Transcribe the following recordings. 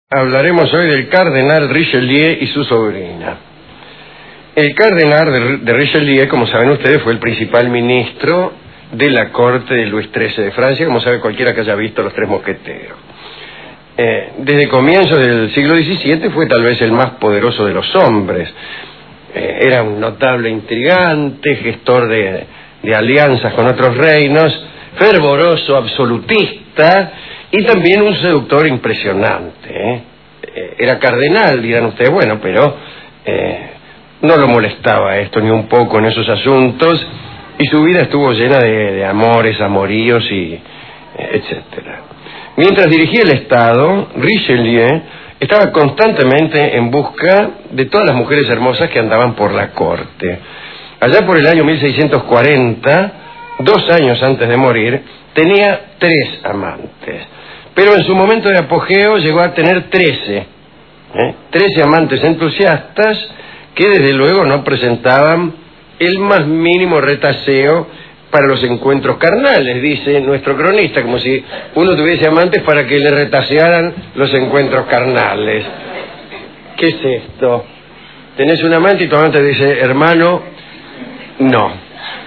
Hablaremos hoy del cardenal Richelieu y su sobrina. El cardenal de Richelieu, como saben ustedes, fue el principal ministro de la corte de Luis XIII de Francia, como sabe cualquiera que haya visto Los Tres Mosqueteros. Desde comienzos del siglo XVII fue tal vez el más poderoso de los hombres. Era un notable intrigante, gestor de alianzas con otros reinos, fervoroso, absolutista, y también un seductor impresionante. Era cardenal, dirán ustedes, bueno, pero no lo molestaba esto ni un poco en esos asuntos, y su vida estuvo llena de amores, amoríos y etcétera. Mientras dirigía el Estado, Richelieu estaba constantemente en busca de todas las mujeres hermosas que andaban por la corte. Allá por el año 1640, 2 años antes de morir, tenía 3 amantes. Pero en su momento de apogeo llegó a tener 13 amantes entusiastas que desde luego no presentaban el más mínimo retaseo para los encuentros carnales, dice nuestro cronista, como si uno tuviese amantes para que le retasearan los encuentros carnales. ¿Qué es esto? Tenés un amante y tu amante dice, hermano, no.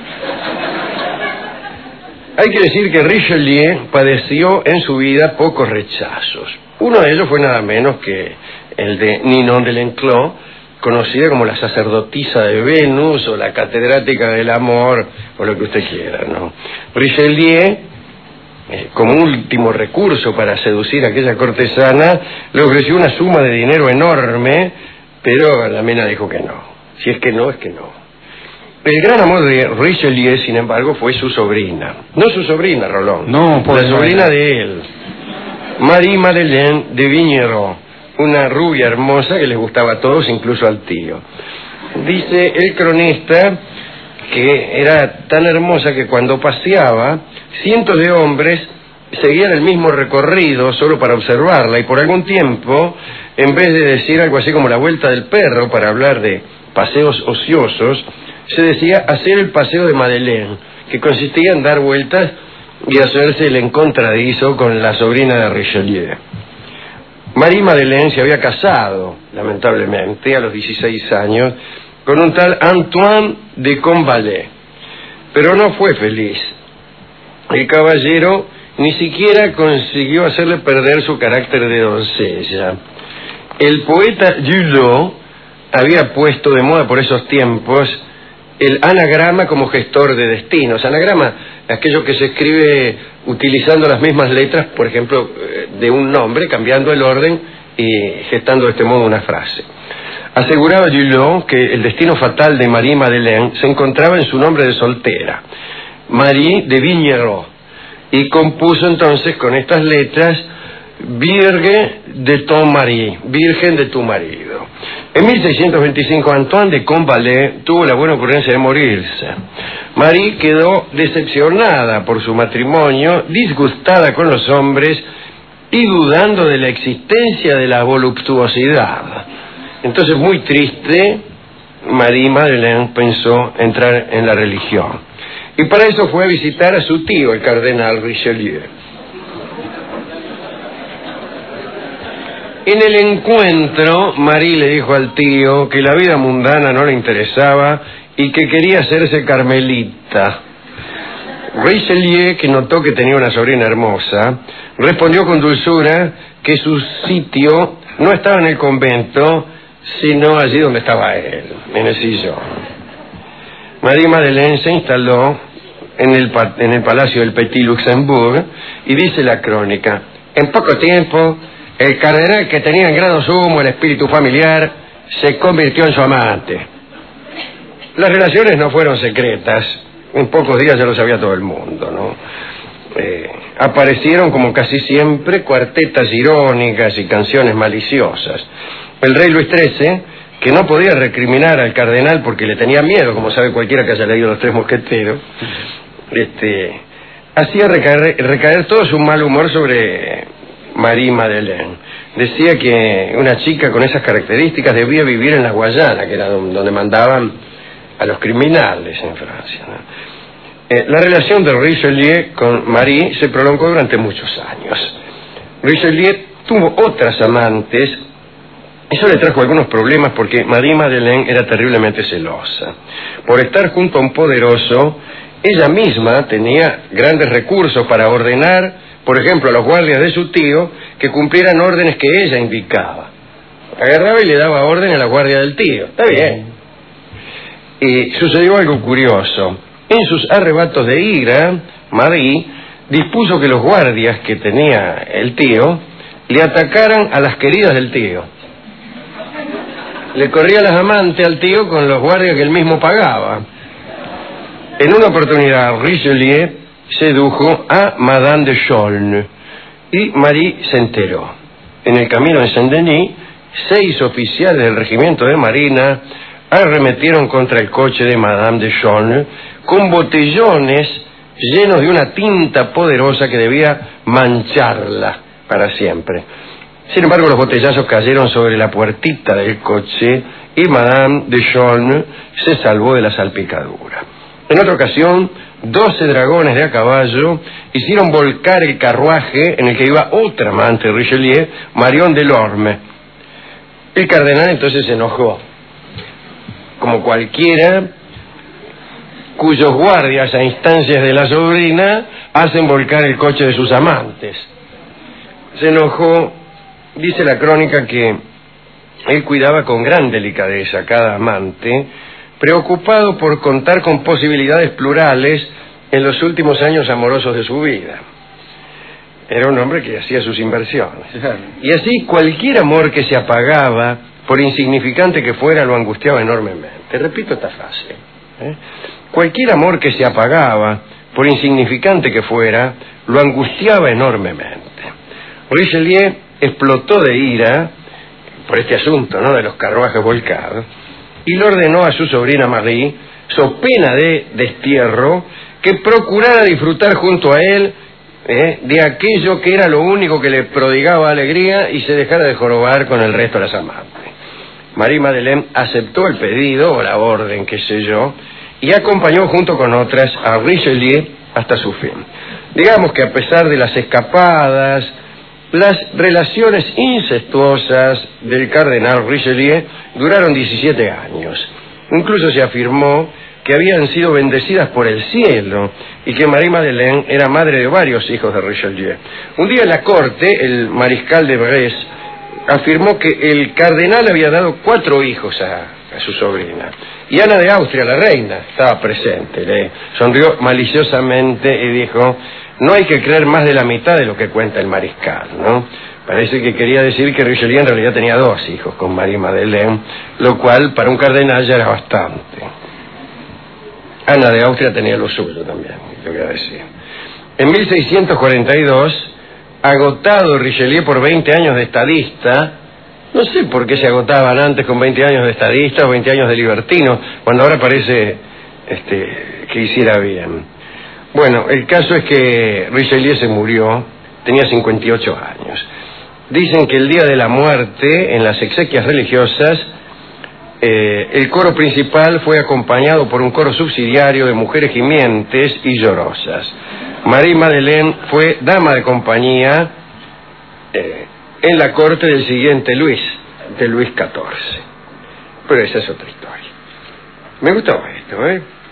Hay que decir que Richelieu padeció en su vida pocos rechazos. Uno de ellos fue nada menos que el de Ninon de Lenclos, conocida como la sacerdotisa de Venus o la catedrática del amor, o lo que usted quiera, ¿no? Richelieu, como último recurso para seducir a aquella cortesana, le ofreció una suma de dinero enorme, pero la mina dijo que no. Si es que no, es que no. El gran amor de Richelieu, sin embargo, fue su sobrina. No su sobrina, Rolón. No, la sobrina de él, Marie Madeleine de Vignerot, una rubia hermosa que les gustaba a todos, incluso al tío. Dice el cronista que era tan hermosa que cuando paseaba, cientos de hombres seguían el mismo recorrido solo para observarla, y por algún tiempo, en vez de decir algo así como la vuelta del perro para hablar de paseos ociosos, se decía hacer el paseo de Madeleine, que consistía en dar vueltas y hacerse el encontradizo con la sobrina de Richelieu. Marie Madeleine se había casado, lamentablemente, a los 16 años, con un tal Antoine de Combalet, pero no fue feliz. El caballero ni siquiera consiguió hacerle perder su carácter de doncella. El poeta Julot había puesto de moda por esos tiempos el anagrama como gestor de destinos. Anagrama, aquello que se escribe utilizando las mismas letras, por ejemplo, de un nombre, cambiando el orden y gestando de este modo una frase. Aseguraba Julot que el destino fatal de Marie Madeleine se encontraba en su nombre de soltera, Marie de Vignerot, y compuso entonces con estas letras Virge de ton mari, Virgen de tu marido. En 1625 Antoine de Combalet tuvo la buena ocurrencia de morirse. Marie quedó decepcionada por su matrimonio, disgustada con los hombres y dudando de la existencia de la voluptuosidad. Entonces, muy triste, Marie Madeleine pensó entrar en la religión. Y para eso fue a visitar a su tío, el cardenal Richelieu. En el encuentro, Marie le dijo al tío que la vida mundana no le interesaba y que quería hacerse carmelita. Richelieu, que notó que tenía una sobrina hermosa, respondió con dulzura que su sitio no estaba en el convento, sino allí donde estaba él, en el sillón. Marie Madeleine se instaló en el palacio del Petit Luxembourg y dice la crónica, en poco tiempo, el cardenal, que tenía en grado sumo el espíritu familiar, se convirtió en su amante. Las relaciones no fueron secretas, en pocos días ya lo sabía todo el mundo, ¿no? Aparecieron, como casi siempre, cuartetas irónicas y canciones maliciosas. El rey Luis XIII, que no podía recriminar al cardenal porque le tenía miedo, como sabe cualquiera que haya leído Los Tres Mosqueteros, hacía recaer todo su mal humor sobre Marie Madeleine. Decía que una chica con esas características debía vivir en la Guayana, que era donde mandaban a los criminales en Francia, ¿no? La relación de Richelieu con Marie se prolongó durante muchos años. Richelieu tuvo otras amantes. Eso le trajo algunos problemas porque Marie-Madeleine era terriblemente celosa. Por estar junto a un poderoso, ella misma tenía grandes recursos para ordenar, por ejemplo, a los guardias de su tío que cumplieran órdenes que ella indicaba. Agarraba y le daba orden a la guardia del tío. Está bien. Y sucedió algo curioso. En sus arrebatos de ira, Marie dispuso que los guardias que tenía el tío le atacaran a las queridas del tío. Le corría las amantes al tío con los guardias que él mismo pagaba. En una oportunidad, Richelieu sedujo a Madame de Chaulnes y Marie se enteró. En el camino de Saint-Denis, 6 oficiales del regimiento de marina arremetieron contra el coche de Madame de Chaulnes con botellones llenos de una tinta poderosa que debía mancharla para siempre. Sin embargo, los botellazos cayeron sobre la puertita del coche y Madame de Chaulnes se salvó de la salpicadura. En otra ocasión, 12 dragones de a caballo hicieron volcar el carruaje en el que iba otra amante de Richelieu, Marion Delorme. El cardenal entonces se enojó, como cualquiera cuyos guardias a instancias de la sobrina hacen volcar el coche de sus amantes. Se enojó. Dice la crónica que él cuidaba con gran delicadeza a cada amante, preocupado por contar con posibilidades plurales en los últimos años amorosos de su vida. Era un hombre que hacía sus inversiones. Y así cualquier amor que se apagaba, por insignificante que fuera, lo angustiaba enormemente. Repito esta frase. Cualquier amor que se apagaba, por insignificante que fuera, lo angustiaba enormemente. Richelieu explotó de ira por este asunto, ¿no?, de los carruajes volcados, y le ordenó a su sobrina Marie, so pena de destierro, que procurara disfrutar junto a él de aquello que era lo único que le prodigaba alegría y se dejara de jorobar con el resto de las amantes. Marie-Madeleine aceptó el pedido o la orden, qué sé yo, y acompañó junto con otras a Richelieu hasta su fin. Digamos que a pesar de las escapadas, las relaciones incestuosas del cardenal Richelieu duraron 17 años. Incluso se afirmó que habían sido bendecidas por el cielo y que Marie-Madeleine era madre de varios hijos de Richelieu. Un día en la corte, el mariscal de Bresse afirmó que el cardenal había dado 4 hijos a su sobrina. Y Ana de Austria, la reina, estaba presente. Le sonrió maliciosamente y dijo: no hay que creer más de la mitad de lo que cuenta el mariscal, ¿no? Parece que quería decir que Richelieu en realidad tenía 2 hijos con Marie-Madeleine, lo cual para un cardenal ya era bastante. Ana de Austria tenía lo suyo también, lo voy a decir. En 1642, agotado Richelieu por 20 años de estadista, no sé por qué se agotaban antes con 20 años de estadista o 20 años de libertino, cuando ahora parece que hiciera bien. Bueno, el caso es que Richelieu se murió, tenía 58 años. Dicen que el día de la muerte, en las exequias religiosas, el coro principal fue acompañado por un coro subsidiario de mujeres gimientes y llorosas. Marie-Madeleine fue dama de compañía en la corte del siguiente Luis, de Luis XIV. Pero esa es otra historia. Me gustó esto,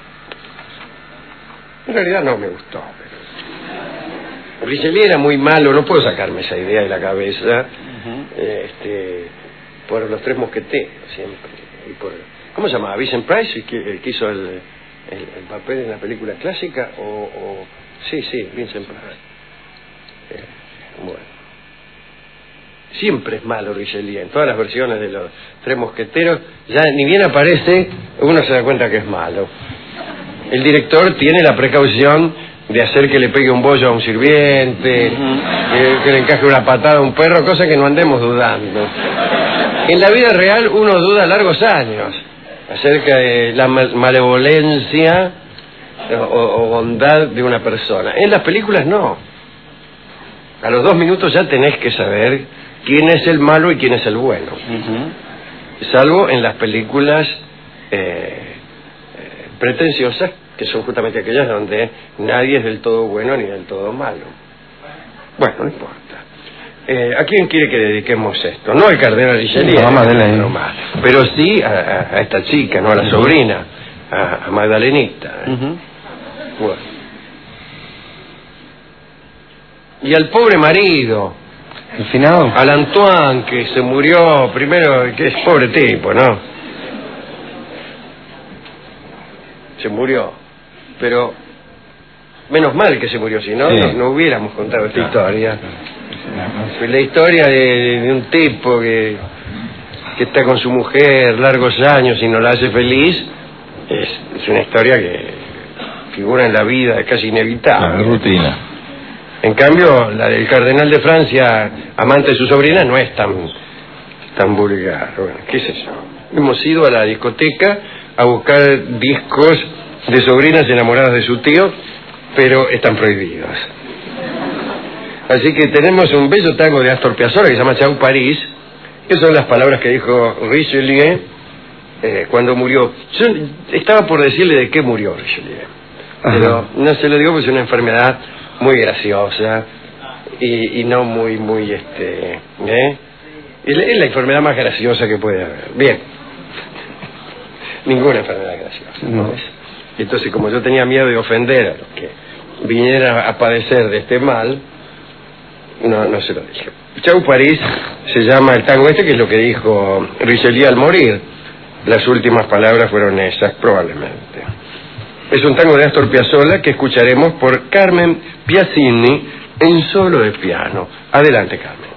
En realidad no me gustó, pero Richelieu era muy malo, no puedo sacarme esa idea de la cabeza, por los 3 mosqueteros siempre, y por, ¿cómo se llamaba? Vincent Price, el que hizo el papel en la película clásica, sí, Vincent Price. Bueno, siempre es malo Richelieu, en todas las versiones de los 3 mosqueteros, ya ni bien aparece, uno se da cuenta que es malo. El director tiene la precaución de hacer que le pegue un bollo a un sirviente, que le encaje una patada a un perro, cosa que no andemos dudando. En la vida real uno duda largos años acerca de la malevolencia o bondad de una persona. En las películas no. A los 2 minutos ya tenés que saber quién es el malo y quién es el bueno. Salvo en las películas pretenciosas, que son justamente aquellas donde nadie es del todo bueno ni del todo malo. Bueno, no importa. ¿A quién quiere que dediquemos esto? No al cardenal Richelieu, no más, pero sí a esta chica, no a la sobrina, a Magdalenita. Bueno. Y al pobre marido, al final, al Antoine, que se murió primero, que es pobre tipo, ¿no? Se murió, pero menos mal que se murió, si no, no hubiéramos contado esta historia. La historia de un tipo que está con su mujer largos años y no la hace feliz, es una historia que figura en la vida, es casi inevitable. La rutina. En cambio, la del cardenal de Francia, amante de su sobrina, no es tan vulgar. Bueno, ¿qué es eso? Hemos ido a la discoteca a buscar discos de sobrinas enamoradas de su tío, pero están prohibidos. Así que tenemos un bello tango de Astor Piazzolla que se llama Chau París, que son las palabras que dijo Richelieu cuando murió. Yo estaba por decirle de qué murió Richelieu, pero no se lo digo porque es una enfermedad muy graciosa y no muy es la enfermedad más graciosa que puede haber. Bien, ninguna enfermedad graciosa, ¿no es? Entonces, como yo tenía miedo de ofender a los que vinieran a padecer de este mal, no se lo dije. Chau París se llama el tango que es lo que dijo Richelieu al morir. Las últimas palabras fueron esas, probablemente. Es un tango de Astor Piazzolla que escucharemos por Carmen Piazzini en solo de piano. Adelante, Carmen.